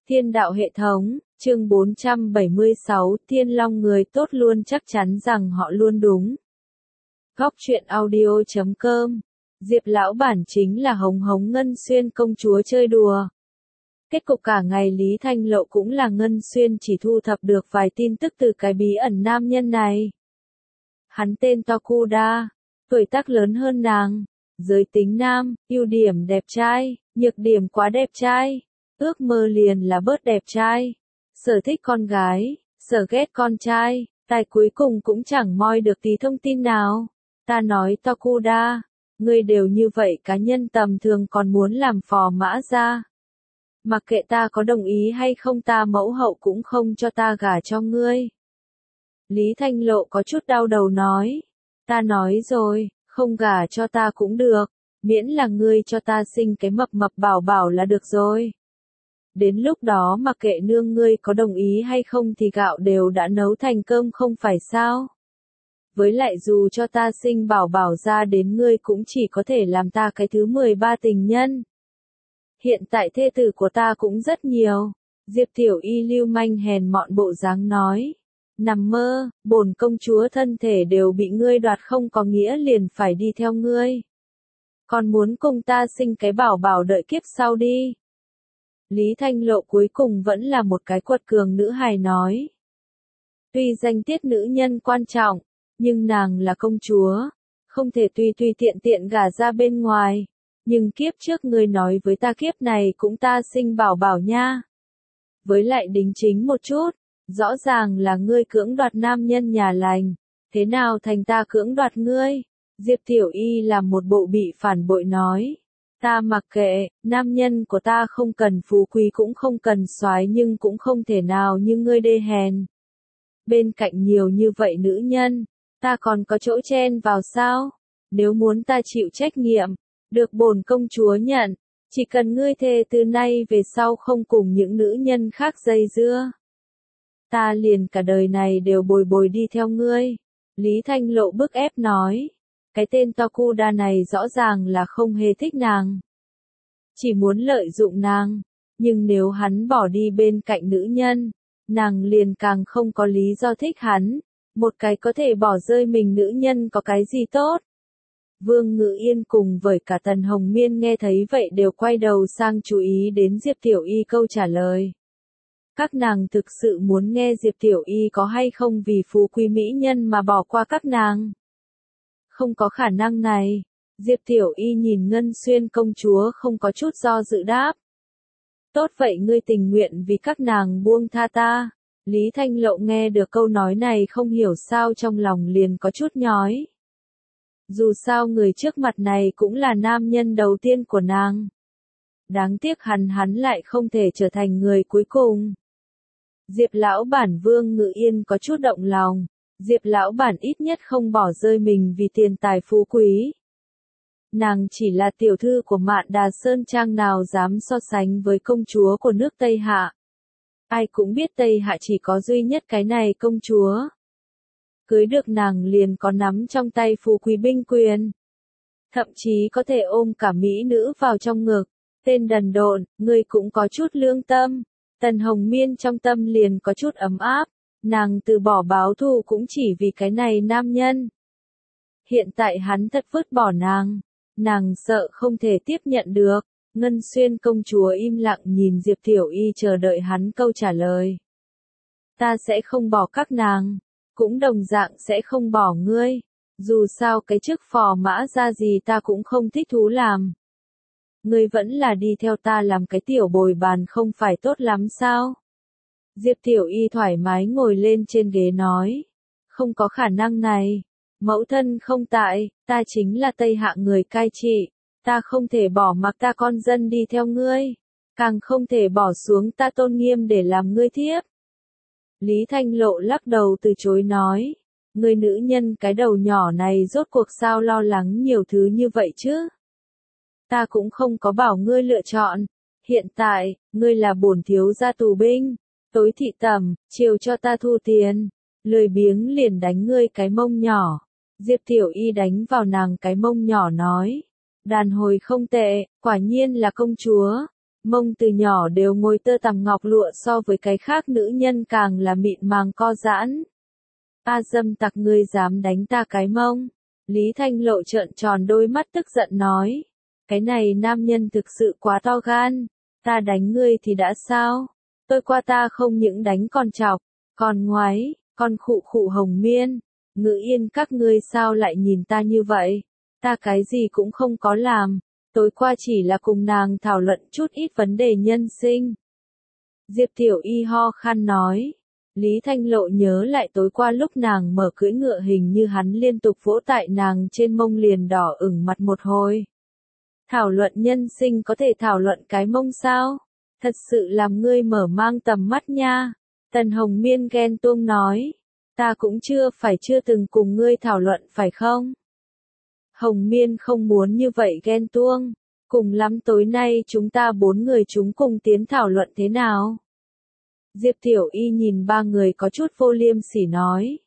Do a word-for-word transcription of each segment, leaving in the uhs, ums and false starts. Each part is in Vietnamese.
Thiên đạo hệ thống, chương bốn trăm bảy mươi sáu, Thiên Long người tốt luôn chắc chắn rằng họ luôn đúng. Góc truyện audio chấm com. Diệp lão bản chính là hống hống Ngân Xuyên công chúa chơi đùa. Kết cục cả ngày Lý Thanh Lộ cũng là Ngân Xuyên chỉ thu thập được vài tin tức từ cái bí ẩn nam nhân này. Hắn tên Tokuda, tuổi tác lớn hơn nàng, giới tính nam, ưu điểm đẹp trai, nhược điểm quá đẹp trai, ước mơ liền là bớt đẹp trai, sở thích con gái, sở ghét con trai, tài cuối cùng cũng chẳng moi được tí thông tin nào. Ta nói Tokuda, ngươi đều như vậy cá nhân tầm thường còn muốn làm phò mã ra. Mặc kệ ta có đồng ý hay không ta mẫu hậu cũng không cho ta gả cho ngươi. Lý Thanh Lộ có chút đau đầu nói, ta nói rồi, không gả cho ta cũng được, miễn là ngươi cho ta sinh cái mập mập bảo bảo là được rồi. Đến lúc đó mặc kệ nương ngươi có đồng ý hay không thì gạo đều đã nấu thành cơm không phải sao. Với lại dù cho ta sinh bảo bảo ra đến ngươi cũng chỉ có thể làm ta cái thứ mười ba tình nhân. Hiện tại thê tử của ta cũng rất nhiều. Diệp Tiểu Y lưu manh hèn mọn bộ dáng nói. Nằm mơ, bổn công chúa thân thể đều bị ngươi đoạt không có nghĩa liền phải đi theo ngươi. Còn muốn cùng ta sinh cái bảo bảo đợi kiếp sau đi. Lý Thanh Lộ cuối cùng vẫn là một cái quật cường nữ hài nói. Tuy danh tiết nữ nhân quan trọng, nhưng nàng là công chúa, không thể tùy tùy tiện tiện gả ra bên ngoài. Nhưng kiếp trước ngươi nói với ta kiếp này cũng ta sinh bảo bảo nha. Với lại đính chính một chút, rõ ràng là ngươi cưỡng đoạt nam nhân nhà lành, thế nào thành ta cưỡng đoạt ngươi? Diệp Tiểu Y làm một bộ bị phản bội nói. Ta mặc kệ, nam nhân của ta không cần phú quý cũng không cần soái nhưng cũng không thể nào như ngươi đê hèn. Bên cạnh nhiều như vậy nữ nhân, ta còn có chỗ chen vào sao? Nếu muốn ta chịu trách nhiệm, được bổn công chúa nhận, chỉ cần ngươi thề từ nay về sau không cùng những nữ nhân khác dây dưa. Ta liền cả đời này đều bồi bồi đi theo ngươi. Lý Thanh Lộ bức ép nói. Cái tên Tokuda này rõ ràng là không hề thích nàng. Chỉ muốn lợi dụng nàng. Nhưng nếu hắn bỏ đi bên cạnh nữ nhân, nàng liền càng không có lý do thích hắn. Một cái có thể bỏ rơi mình nữ nhân có cái gì tốt. Vương Ngự Yên cùng với cả Tần Hồng Miên nghe thấy vậy đều quay đầu sang chú ý đến Diệp Tiểu Y câu trả lời. Các nàng thực sự muốn nghe Diệp Tiểu Y có hay không vì phú quý mỹ nhân mà bỏ qua các nàng. Không có khả năng này. Diệp Tiểu Y nhìn Ngân Xuyên công chúa không có chút do dự đáp. Tốt vậy ngươi tình nguyện vì các nàng buông tha ta. Lý Thanh Lộ nghe được câu nói này không hiểu sao trong lòng liền có chút nhói. Dù sao người trước mặt này cũng là nam nhân đầu tiên của nàng. Đáng tiếc hắn hắn lại không thể trở thành người cuối cùng. Diệp lão bản Vương Ngự Yên có chút động lòng. Diệp lão bản ít nhất không bỏ rơi mình vì tiền tài phú quý. Nàng chỉ là tiểu thư của Mạn Đà Sơn Trang nào dám so sánh với công chúa của nước Tây Hạ. Ai cũng biết Tây Hạ chỉ có duy nhất cái này công chúa. Cưới được nàng liền có nắm trong tay phú quý binh quyền. Thậm chí có thể ôm cả mỹ nữ vào trong ngực. Tên đần độn, ngươi cũng có chút lương tâm. Tần Hồng Miên trong tâm liền có chút ấm áp. Nàng từ bỏ báo thù cũng chỉ vì cái này nam nhân. Hiện tại hắn thật vứt bỏ nàng. Nàng sợ không thể tiếp nhận được. Ngân Xuyên công chúa im lặng nhìn Diệp Tiểu Y chờ đợi hắn câu trả lời. Ta sẽ không bỏ các nàng. Cũng đồng dạng sẽ không bỏ ngươi. Dù sao cái chức phò mã ra gì ta cũng không thích thú làm. Ngươi vẫn là đi theo ta làm cái tiểu bồi bàn không phải tốt lắm sao? Diệp Tiểu Y thoải mái ngồi lên trên ghế nói. Không có khả năng này. Mẫu thân không tại, ta chính là Tây Hạ người cai trị. Ta không thể bỏ mặc ta con dân đi theo ngươi. Càng không thể bỏ xuống ta tôn nghiêm để làm ngươi thiếp. Lý Thanh Lộ lắc đầu từ chối nói. Người nữ nhân cái đầu nhỏ này rốt cuộc sao lo lắng nhiều thứ như vậy chứ? Ta cũng không có bảo ngươi lựa chọn. Hiện tại, ngươi là bổn thiếu gia tù binh. Tối thị tẩm, chiều cho ta thu tiền. Lười biếng liền đánh ngươi cái mông nhỏ. Diệp Tiểu Y đánh vào nàng cái mông nhỏ nói. Đàn hồi không tệ, quả nhiên là công chúa. Mông từ nhỏ đều ngồi tơ tằm ngọc lụa, so với cái khác nữ nhân càng là mịn màng co giãn. A dâm tặc, ngươi dám đánh ta cái mông? Lý Thanh Lộ trợn tròn đôi mắt tức giận nói. Cái này nam nhân thực sự quá to gan. Ta đánh ngươi thì đã sao? Tôi qua ta không những đánh còn chọc, còn ngoái, còn khụ khụ Hồng Miên. Ngự Yên, các ngươi sao lại nhìn ta như vậy? Ta cái gì cũng không có làm. Tối qua chỉ là cùng nàng thảo luận chút ít vấn đề nhân sinh. Diệp Tiểu Y ho khan nói. Lý Thanh Lộ nhớ lại tối qua lúc nàng mở cưỡi ngựa, hình như hắn liên tục vỗ tại nàng trên mông liền đỏ ửng mặt một hồi. Thảo luận nhân sinh có thể thảo luận cái mông sao? Thật sự làm ngươi mở mang tầm mắt nha. Tần Hồng Miên ghen tuông nói. Ta cũng chưa phải chưa từng cùng ngươi thảo luận phải không? Hồng Miên không muốn như vậy ghen tuông. Cùng lắm tối nay chúng ta bốn người chúng cùng tiến thảo luận thế nào? Diệp Tiểu Y nhìn ba người có chút vô liêm sỉ nói.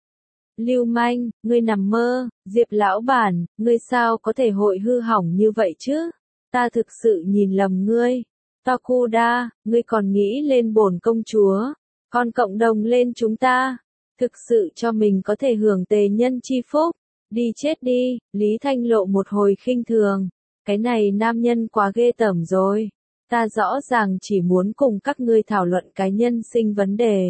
Lưu manh, ngươi nằm mơ. Diệp lão bản, ngươi sao có thể hội hư hỏng như vậy chứ? Ta thực sự nhìn lầm ngươi. Tokuda, ngươi còn nghĩ lên bổn công chúa, còn cộng đồng lên chúng ta. Thực sự cho mình có thể hưởng tề nhân chi phúc. Đi chết đi. Lý Thanh Lộ một hồi khinh thường. Cái này nam nhân quá ghê tởm rồi. Ta rõ ràng chỉ muốn cùng các ngươi thảo luận cái nhân sinh vấn đề.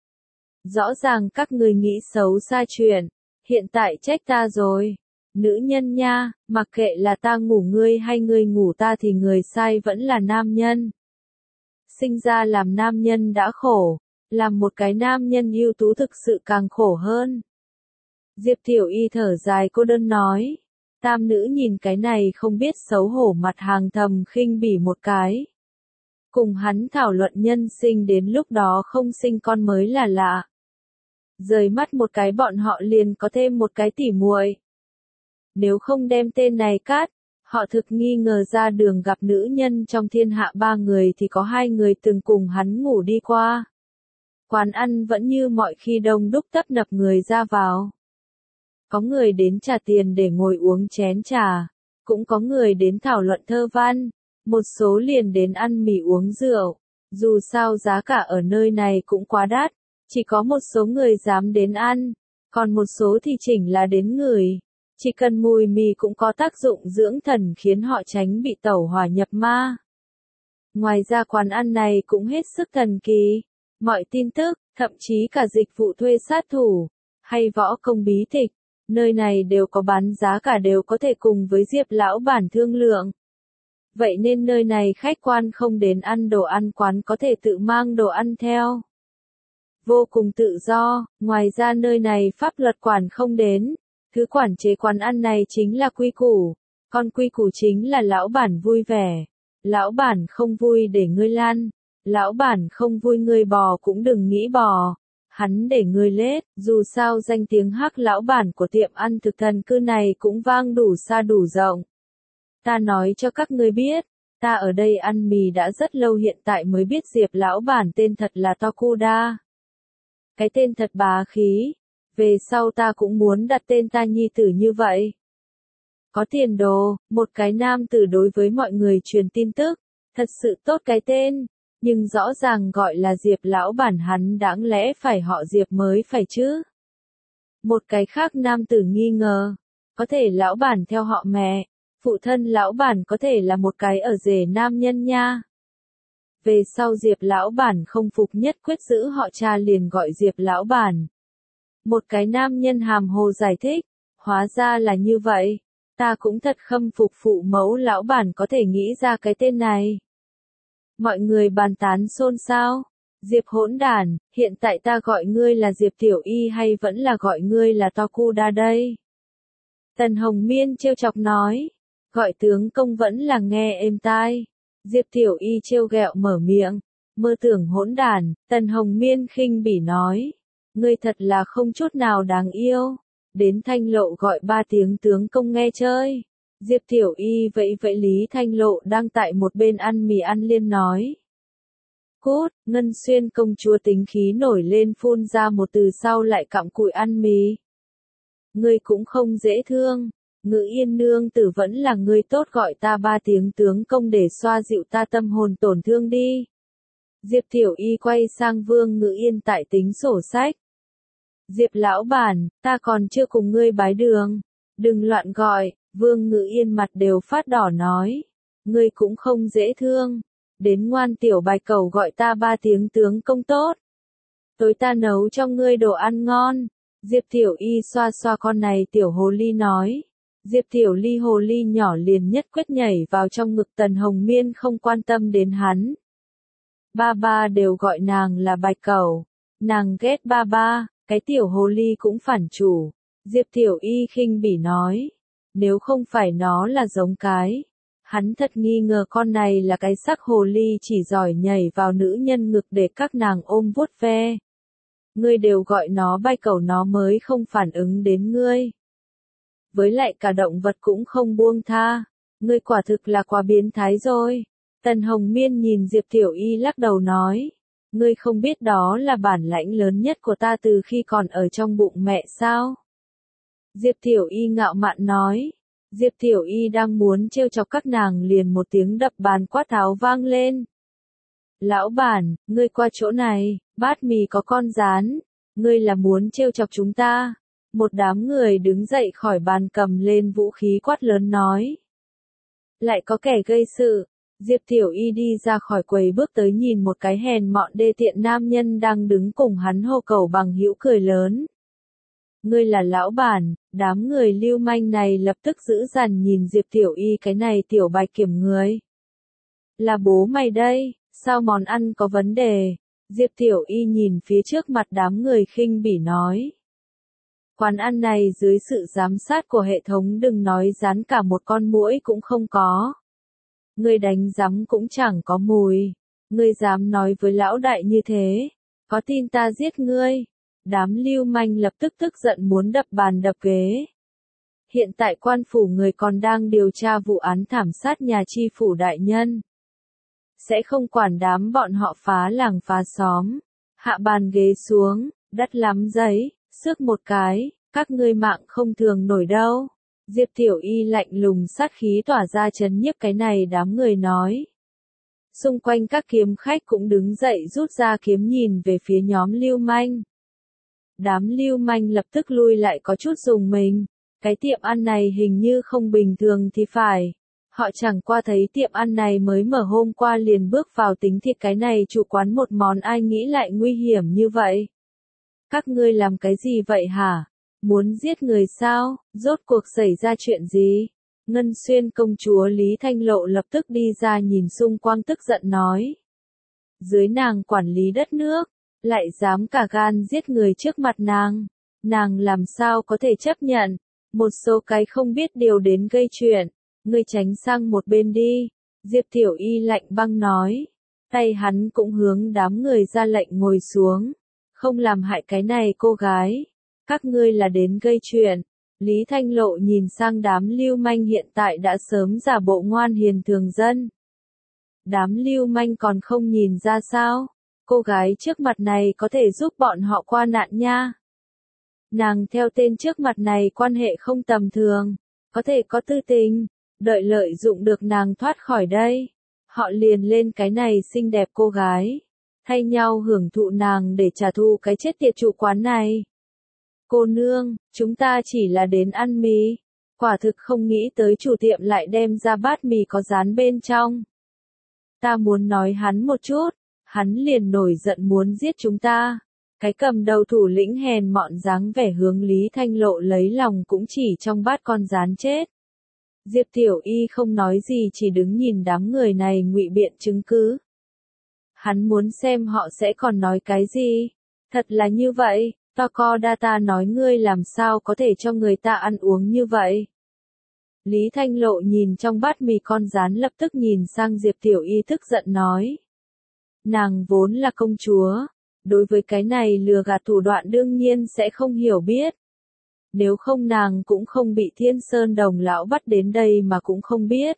Rõ ràng các ngươi nghĩ xấu xa chuyện. Hiện tại trách ta rồi. Nữ nhân nha, mặc kệ là ta ngủ ngươi hay ngươi ngủ ta thì người sai vẫn là nam nhân. Sinh ra làm nam nhân đã khổ. Làm một cái nam nhân ưu tú thực sự càng khổ hơn. Diệp Tiểu Y thở dài cô đơn nói. Tam nữ nhìn cái này không biết xấu hổ mặt hàng thầm khinh bỉ một cái. Cùng hắn thảo luận nhân sinh đến lúc đó không sinh con mới là lạ. Rời mắt một cái bọn họ liền có thêm một cái tỉ muội. Nếu không đem tên này cắt, họ thực nghi ngờ ra đường gặp nữ nhân trong thiên hạ ba người thì có hai người từng cùng hắn ngủ đi qua. Quán ăn vẫn như mọi khi đông đúc tấp nập người ra vào. Có người đến trả tiền để ngồi uống chén trà, cũng có người đến thảo luận thơ văn, một số liền đến ăn mì uống rượu. Dù sao giá cả ở nơi này cũng quá đắt, chỉ có một số người dám đến ăn, còn một số thì chỉnh là đến ngửi. Chỉ cần mùi mì cũng có tác dụng dưỡng thần khiến họ tránh bị tẩu hỏa nhập ma. Ngoài ra quán ăn này cũng hết sức thần kỳ. Mọi tin tức, thậm chí cả dịch vụ thuê sát thủ, hay võ công bí tịch, nơi này đều có bán giá cả, đều có thể cùng với Diệp lão bản thương lượng. Vậy nên nơi này khách quan không đến ăn đồ ăn quán có thể tự mang đồ ăn theo. Vô cùng tự do, ngoài ra nơi này pháp luật quản không đến. Thứ quản chế quán ăn này chính là quy củ, còn quy củ chính là lão bản vui vẻ. Lão bản không vui để ngươi lăn, lão bản không vui ngươi bò cũng đừng nghĩ bò. Hắn để ngươi lết, dù sao danh tiếng hắc lão bản của tiệm ăn thực thần cư này cũng vang đủ xa đủ rộng. Ta nói cho các ngươi biết, ta ở đây ăn mì đã rất lâu, hiện tại mới biết Diệp lão bản tên thật là Tokuda. Cái tên thật bá khí, về sau ta cũng muốn đặt tên ta nhi tử như vậy. Có tiền đồ, một cái nam tử đối với mọi người truyền tin tức, thật sự tốt cái tên. Nhưng rõ ràng gọi là Diệp lão bản, hắn đáng lẽ phải họ Diệp mới phải chứ. Một cái khác nam tử nghi ngờ, có thể lão bản theo họ mẹ, phụ thân lão bản có thể là một cái ở rể nam nhân nha. Về sau Diệp lão bản không phục, nhất quyết giữ họ cha liền gọi Diệp lão bản. Một cái nam nhân hàm hồ giải thích, hóa ra là như vậy, ta cũng thật khâm phục phụ mẫu lão bản có thể nghĩ ra cái tên này. Mọi người bàn tán xôn xao. Diệp hỗn đản, hiện tại ta gọi ngươi là Diệp Tiểu Y hay vẫn là gọi ngươi là Tokuda đây? Tần Hồng Miên trêu chọc nói. Gọi tướng công vẫn là nghe êm tai. Diệp Tiểu Y trêu ghẹo mở miệng. Mơ tưởng hỗn đản. Tần Hồng Miên khinh bỉ nói. Ngươi thật là không chút nào đáng yêu. Đến Thanh Lộ gọi ba tiếng tướng công nghe chơi. Diệp Tiểu Y vậy vậy Lý Thanh Lộ đang tại một bên ăn mì ăn liên nói. Cút, Ngân Xuyên công chúa tính khí nổi lên phun ra một từ sau lại cặm cụi ăn mì. Ngươi cũng không dễ thương. Ngự Yên nương tử vẫn là người tốt, gọi ta ba tiếng tướng công để xoa dịu ta tâm hồn tổn thương đi. Diệp Tiểu Y quay sang Vương Ngự Yên tại tính sổ sách. Diệp lão bản, ta còn chưa cùng ngươi bái đường. Đừng loạn gọi, Vương Ngự Yên mặt đều phát đỏ nói. Ngươi cũng không dễ thương. Đến ngoan tiểu bạch cầu gọi ta ba tiếng tướng công tốt. Tối ta nấu cho ngươi đồ ăn ngon. Diệp Tiểu Y xoa xoa con này tiểu hồ ly nói. Diệp Tiểu Ly hồ ly nhỏ liền nhất quyết nhảy vào trong ngực Tần Hồng Miên, không quan tâm đến hắn. Ba ba đều gọi nàng là bạch cẩu. Nàng ghét ba ba, cái tiểu hồ ly cũng phản chủ. Diệp Tiểu Y khinh bỉ nói. Nếu không phải nó là giống cái. Hắn thật nghi ngờ con này là cái sắc hồ ly chỉ giỏi nhảy vào nữ nhân ngực để các nàng ôm vuốt ve. Ngươi đều gọi nó bạch cẩu nó mới không phản ứng đến ngươi. Với lại cả động vật cũng không buông tha. Ngươi quả thực là quá biến thái rồi. Tần Hồng Miên nhìn Diệp Tiểu Y lắc đầu nói. Ngươi không biết đó là bản lãnh lớn nhất của ta từ khi còn ở trong bụng mẹ sao? Diệp Tiểu Y ngạo mạn nói. Diệp Tiểu Y đang muốn trêu chọc các nàng liền một tiếng đập bàn quát tháo vang lên. Lão bản, ngươi qua chỗ này, bát mì có con rán. Ngươi là muốn trêu chọc chúng ta? Một đám người đứng dậy khỏi bàn cầm lên vũ khí quát lớn nói. Lại có kẻ gây sự. Diệp Tiểu Y đi ra khỏi quầy bước tới nhìn một cái hèn mọn đê tiện nam nhân đang đứng cùng hắn hô cầu bằng hữu cười lớn. Ngươi là lão bản, đám người lưu manh này lập tức giữ dằn nhìn Diệp Tiểu Y cái này tiểu bạch kiểm người. Là bố mày đây, sao món ăn có vấn đề? Diệp Tiểu Y nhìn phía trước mặt đám người khinh bỉ nói. Quán ăn này dưới sự giám sát của hệ thống đừng nói dán cả một con muỗi cũng không có. Ngươi đánh rắm cũng chẳng có mùi. Ngươi dám nói với lão đại như thế. Có tin ta giết ngươi? Đám lưu manh lập tức tức giận muốn đập bàn đập ghế. Hiện tại quan phủ người còn đang điều tra vụ án thảm sát nhà chi phủ đại nhân. Sẽ không quản đám bọn họ phá làng phá xóm. Hạ bàn ghế xuống, đắt lắm giấy, xước một cái, các ngươi mạng không thường nổi đâu. Diệp Tiểu Y lạnh lùng sát khí tỏa ra chấn nhiếp cái này đám người nói. Xung quanh các kiếm khách cũng đứng dậy rút ra kiếm nhìn về phía nhóm lưu manh. Đám lưu manh lập tức lui lại có chút rùng mình. Cái tiệm ăn này hình như không bình thường thì phải. Họ chẳng qua thấy tiệm ăn này mới mở hôm qua liền bước vào tính thịt cái này chủ quán một món, ai nghĩ lại nguy hiểm như vậy. Các ngươi làm cái gì vậy hả? Muốn giết người sao? Rốt cuộc xảy ra chuyện gì? Ngân Xuyên công chúa Lý Thanh Lộ lập tức đi ra nhìn xung quanh tức giận nói. Dưới nàng quản lý đất nước, lại dám cả gan giết người trước mặt nàng. Nàng làm sao có thể chấp nhận? Một số cái không biết điều đến gây chuyện. Ngươi tránh sang một bên đi. Diệp Tiểu Y lạnh băng nói. Tay hắn cũng hướng đám người ra lệnh ngồi xuống. Không làm hại cái này cô gái. Các ngươi là đến gây chuyện. Lý Thanh Lộ nhìn sang đám lưu manh hiện tại đã sớm giả bộ ngoan hiền thường dân. Đám lưu manh còn không nhìn ra sao? Cô gái trước mặt này có thể giúp bọn họ qua nạn nha. Nàng theo tên trước mặt này quan hệ không tầm thường. Có thể có tư tình. Đợi lợi dụng được nàng thoát khỏi đây. Họ liền lên cái này xinh đẹp cô gái. Thay nhau hưởng thụ nàng để trả thù cái chết tiệt chủ quán này. Cô nương, chúng ta chỉ là đến ăn mì. Quả thực không nghĩ tới chủ tiệm lại đem ra bát mì có rán bên trong. Ta muốn nói hắn một chút. Hắn liền nổi giận muốn giết chúng ta. Cái cầm đầu thủ lĩnh hèn mọn dáng vẻ hướng Lý Thanh Lộ lấy lòng cũng chỉ trong bát con rán chết. Diệp Tiểu Y không nói gì chỉ đứng nhìn đám người này ngụy biện chứng cứ. Hắn muốn xem họ sẽ còn nói cái gì. Thật là như vậy, Toko Data nói ngươi làm sao có thể cho người ta ăn uống như vậy. Lý Thanh Lộ nhìn trong bát mì con rán lập tức nhìn sang Diệp Tiểu Y tức giận nói. Nàng vốn là công chúa. Đối với cái này lừa gạt thủ đoạn đương nhiên sẽ không hiểu biết. Nếu không nàng cũng không bị Thiên Sơn Đồng lão bắt đến đây mà cũng không biết.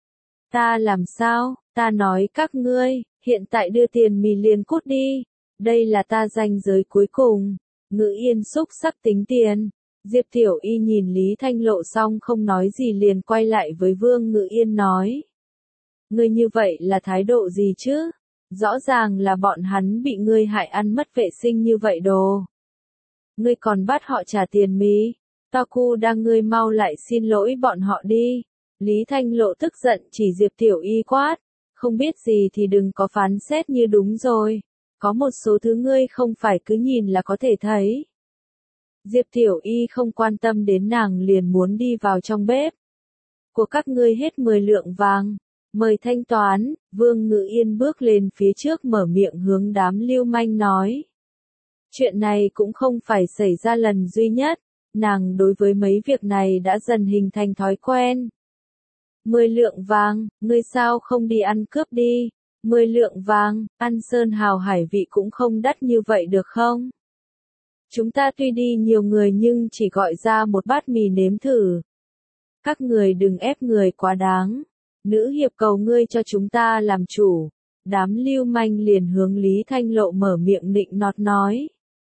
Ta làm sao, ta nói các ngươi, hiện tại đưa tiền mì liền cút đi. Đây là ta ranh giới cuối cùng. Ngự Yên xúc sắc tính tiền. Diệp Tiểu Y nhìn Lý Thanh Lộ xong không nói gì liền quay lại với Vương Ngự Yên nói. Ngươi như vậy là thái độ gì chứ? Rõ ràng là bọn hắn bị ngươi hại ăn mất vệ sinh như vậy đồ. Ngươi còn bắt họ trả tiền mí. Taku đang ngươi mau lại xin lỗi bọn họ đi. Lý Thanh Lộ tức giận chỉ Diệp Tiểu Y quát. Không biết gì thì đừng có phán xét như đúng rồi. Có một số thứ ngươi không phải cứ nhìn là có thể thấy. Diệp Tiểu Y không quan tâm đến nàng liền muốn đi vào trong bếp. Của các ngươi hết mười lượng vàng. Mời thanh toán, Vương Ngự Yên bước lên phía trước mở miệng hướng đám lưu manh nói. Chuyện này cũng không phải xảy ra lần duy nhất, nàng đối với mấy việc này đã dần hình thành thói quen. Mười lượng vàng, ngươi sao không đi ăn cướp đi? Mười lượng vàng, ăn sơn hào hải vị cũng không đắt như vậy được không? Chúng ta tuy đi nhiều người nhưng chỉ gọi ra một bát mì nếm thử. Các người đừng ép người quá đáng. Nữ hiệp cầu ngươi cho chúng ta làm chủ. Đám lưu manh liền hướng Lý Thanh Lộ mở miệng nịnh nọt nói.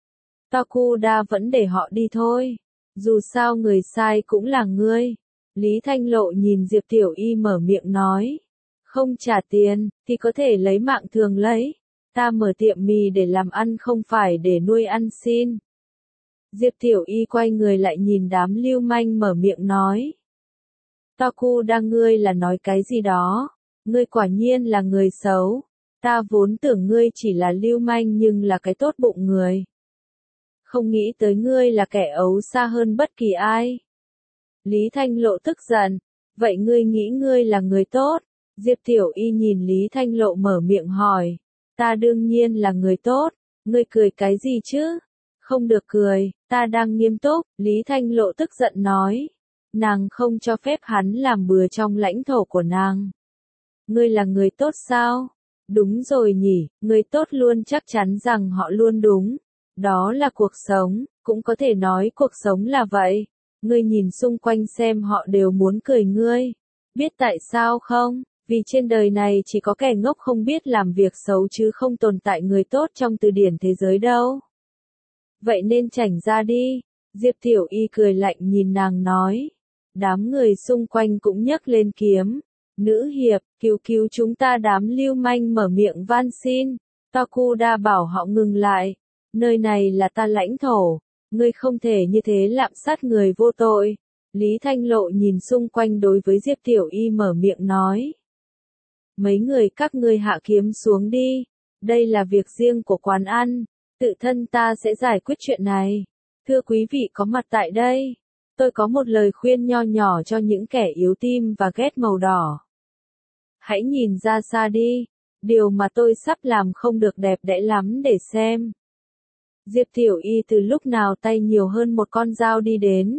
Takuda vẫn để họ đi thôi. Dù sao người sai cũng là ngươi. Lý Thanh Lộ nhìn Diệp Tiểu Y mở miệng nói. Không trả tiền, thì có thể lấy mạng thường lấy. Ta mở tiệm mì để làm ăn không phải để nuôi ăn xin. Diệp Tiểu Y quay người lại nhìn đám lưu manh mở miệng nói. Takuda ngươi là nói cái gì đó? Ngươi quả nhiên là người xấu. Ta vốn tưởng ngươi chỉ là lưu manh nhưng là cái tốt bụng người. Không nghĩ tới ngươi là kẻ ấu xa hơn bất kỳ ai. Lý Thanh Lộ tức giận. Vậy ngươi nghĩ ngươi là người tốt? Diệp Tiểu Y nhìn Lý Thanh Lộ mở miệng hỏi. Ta đương nhiên là người tốt. Ngươi cười cái gì chứ? Không được cười, ta đang nghiêm túc. Lý Thanh Lộ tức giận nói. Nàng không cho phép hắn làm bừa trong lãnh thổ của nàng. Ngươi là người tốt sao? Đúng rồi nhỉ, người tốt luôn chắc chắn rằng họ luôn đúng. Đó là cuộc sống, cũng có thể nói cuộc sống là vậy. Ngươi nhìn xung quanh xem họ đều muốn cười ngươi. Biết tại sao không? Vì trên đời này chỉ có kẻ ngốc không biết làm việc xấu chứ không tồn tại người tốt trong từ điển thế giới đâu. Vậy nên chảnh ra đi. Diệp Tiểu Y cười lạnh nhìn nàng nói. Đám người xung quanh cũng nhấc lên kiếm. Nữ hiệp, cứu cứu chúng ta. Đám lưu manh mở miệng van xin. Takuda bảo họ ngừng lại. Nơi này là ta lãnh thổ. Ngươi không thể như thế lạm sát người vô tội. Lý Thanh Lộ nhìn xung quanh đối với Diệp Tiểu Y mở miệng nói. Mấy người các ngươi hạ kiếm xuống đi. Đây là việc riêng của quán ăn. Tự thân ta sẽ giải quyết chuyện này. Thưa quý vị có mặt tại đây. Tôi có một lời khuyên nho nhỏ cho những kẻ yếu tim và ghét màu đỏ. Hãy nhìn ra xa đi. Điều mà tôi sắp làm không được đẹp đẽ lắm để xem. Diệp Tiểu Y từ lúc nào tay nhiều hơn một con dao đi đến.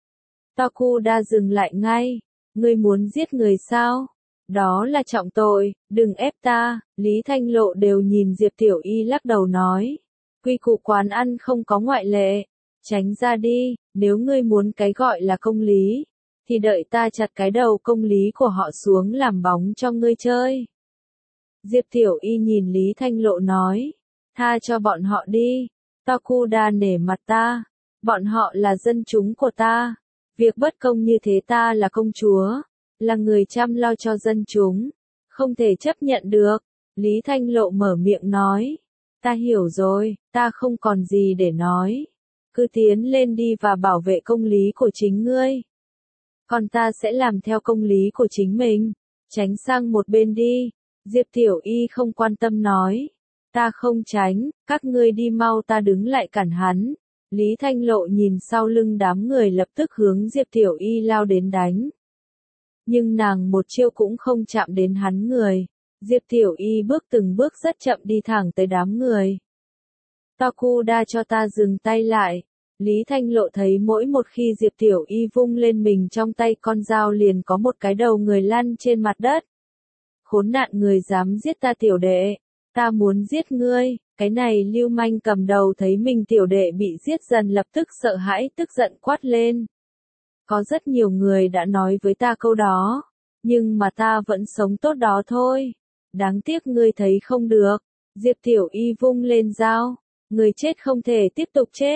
Takuda dừng lại ngay. Ngươi muốn giết người sao? Đó là trọng tội, đừng ép ta. Lý Thanh Lộ đều nhìn Diệp Tiểu Y lắc đầu nói. Quy củ quán ăn không có ngoại lệ. Tránh ra đi, nếu ngươi muốn cái gọi là công lý, thì đợi ta chặt cái đầu công lý của họ xuống làm bóng cho ngươi chơi. Diệp Tiểu Y nhìn Lý Thanh Lộ nói. Tha cho bọn họ đi. Takuda nể mặt ta. Bọn họ là dân chúng của ta. Việc bất công như thế ta là công chúa. Là người chăm lo cho dân chúng. Không thể chấp nhận được. Lý Thanh Lộ mở miệng nói. Ta hiểu rồi, ta không còn gì để nói. Cứ tiến lên đi và bảo vệ công lý của chính ngươi. Còn ta sẽ làm theo công lý của chính mình. Tránh sang một bên đi. Diệp Tiểu Y không quan tâm nói. Ta không tránh, các ngươi đi mau. Ta đứng lại cản hắn. Lý Thanh Lộ nhìn sau lưng đám người lập tức hướng Diệp Tiểu Y lao đến đánh. Nhưng nàng một chiêu cũng không chạm đến hắn người. Diệp Tiểu Y bước từng bước rất chậm đi thẳng tới đám người. Takuda cho ta dừng tay lại. Lý Thanh Lộ thấy mỗi một khi Diệp Tiểu Y vung lên mình trong tay con dao liền có một cái đầu người lăn trên mặt đất. Khốn nạn người dám giết ta tiểu đệ. Ta muốn giết ngươi. Cái này lưu manh cầm đầu thấy mình tiểu đệ bị giết dần lập tức sợ hãi tức giận quát lên. Có rất nhiều người đã nói với ta câu đó. Nhưng mà ta vẫn sống tốt đó thôi. Đáng tiếc ngươi thấy không được. Diệp Tiểu Y vung lên dao. Người chết không thể tiếp tục chết.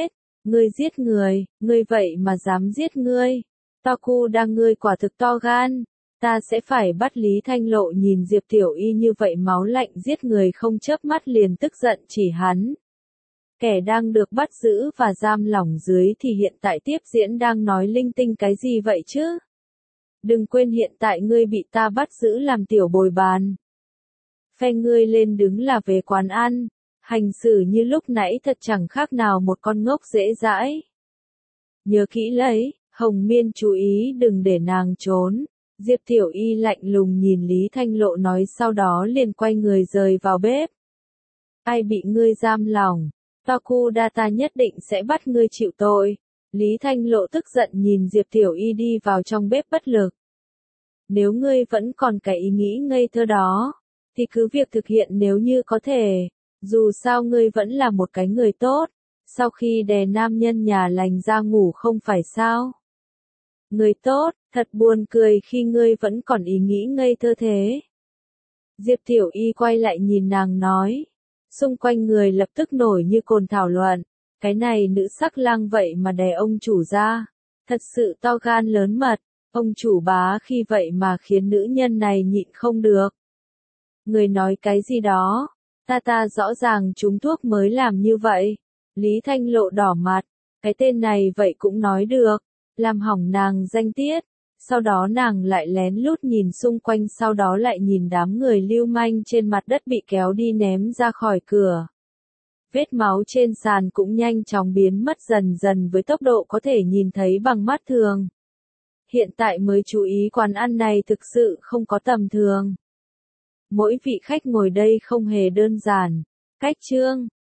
Ngươi giết người, ngươi vậy mà dám giết ngươi. Tokuda ngươi quả thực to gan. Ta sẽ phải bắt Lý Thanh Lộ nhìn Diệp Tiểu Y như vậy máu lạnh giết người không chớp mắt liền tức giận chỉ hắn. Kẻ đang được bắt giữ và giam lỏng dưới thì hiện tại tiếp diễn đang nói linh tinh cái gì vậy chứ? Đừng quên hiện tại ngươi bị ta bắt giữ làm tiểu bồi bàn. Phe ngươi lên đứng là về quán ăn, hành xử như lúc nãy thật chẳng khác nào một con ngốc dễ dãi. Nhớ kỹ lấy, Hồng Miên chú ý đừng để nàng trốn. Diệp Tiểu Y lạnh lùng nhìn Lý Thanh Lộ nói sau đó liền quay người rời vào bếp. Ai bị ngươi giam lỏng, Tokuda ta nhất định sẽ bắt ngươi chịu tội. Lý Thanh Lộ tức giận nhìn Diệp Tiểu Y đi vào trong bếp bất lực. Nếu ngươi vẫn còn cái ý nghĩ ngây thơ đó, thì cứ việc thực hiện nếu như có thể. Dù sao ngươi vẫn là một cái người tốt, sau khi đè nam nhân nhà lành ra ngủ không phải sao? Người tốt, thật buồn cười khi ngươi vẫn còn ý nghĩ ngây thơ thế. Diệp Tiểu Y quay lại nhìn nàng nói. Xung quanh người lập tức nổi như cồn thảo luận. Cái này nữ sắc lang vậy mà đè ông chủ ra. Thật sự to gan lớn mật. Ông chủ bá khi vậy mà khiến nữ nhân này nhịn không được. Người nói cái gì đó. Ta ta rõ ràng trúng thuốc mới làm như vậy. Lý Thanh Lộ đỏ mặt. Cái tên này vậy cũng nói được. Làm hỏng nàng danh tiết. Sau đó nàng lại lén lút nhìn xung quanh, sau đó lại nhìn đám người lưu manh trên mặt đất bị kéo đi ném ra khỏi cửa. Vết máu trên sàn cũng nhanh chóng biến mất dần dần với tốc độ có thể nhìn thấy bằng mắt thường. Hiện tại mới chú ý quán ăn này thực sự không có tầm thường. Mỗi vị khách ngồi đây không hề đơn giản. Cách chương